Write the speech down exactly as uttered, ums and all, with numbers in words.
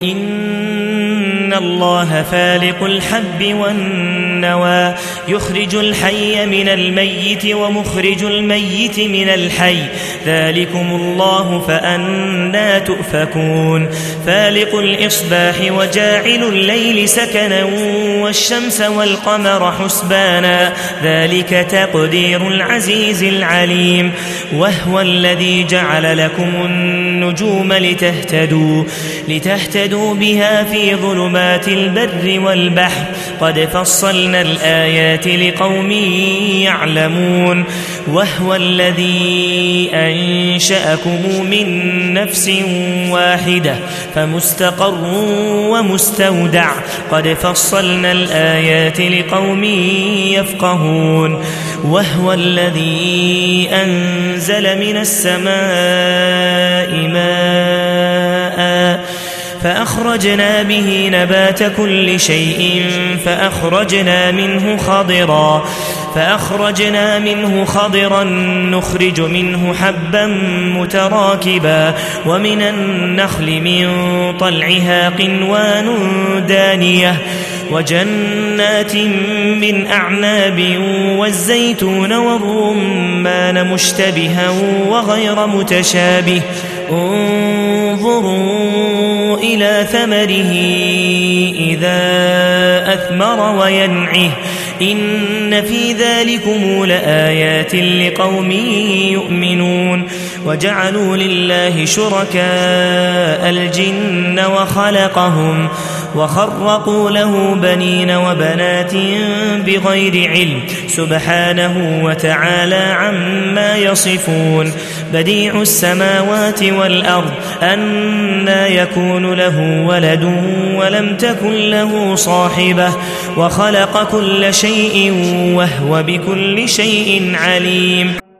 إن الله فالق الحب والنوى يخرج الحي من الميت ومخرج الميت من الحي ذلكم الله فأنى تؤفكون فالق الإصباح وجاعل الليل سكنا والشمس والقمر حسبانا ذلك تقدير العزيز العليم وهو الذي جعل لكم النجوم لتهتدوا لتهتدوا بها في ظلمات البر والبحر قد فصلنا الآيات لقوم يعلمون وهو الذي أنشأكم من نفس واحدة فمستقر ومستودع قد فصلنا الآيات لقوم يفقهون وهو الذي أنزل من السماء ماء فأخرجنا به نبات كل شيء فأخرجنا منه خضرا فأخرجنا منه خضرا نخرج منه حبا متراكبا ومن النخل من طلعها قنوان دانية وجنات من أعناب والزيتون والرمان مشتبها وغير متشابه انظروا إلى ثمره إذا أثمر وينعه إن في ذلكم لآيات لقوم يؤمنون وجعلوا لله شركاء الجن وخلقهم وخرقوا له بنين وبنات بغير علم سبحانه وتعالى عما يصفون بديع السماوات والأرض أنى يكون له ولد ولم تكن له صاحبة وخلق كل شيء وهو بكل شيء عليم.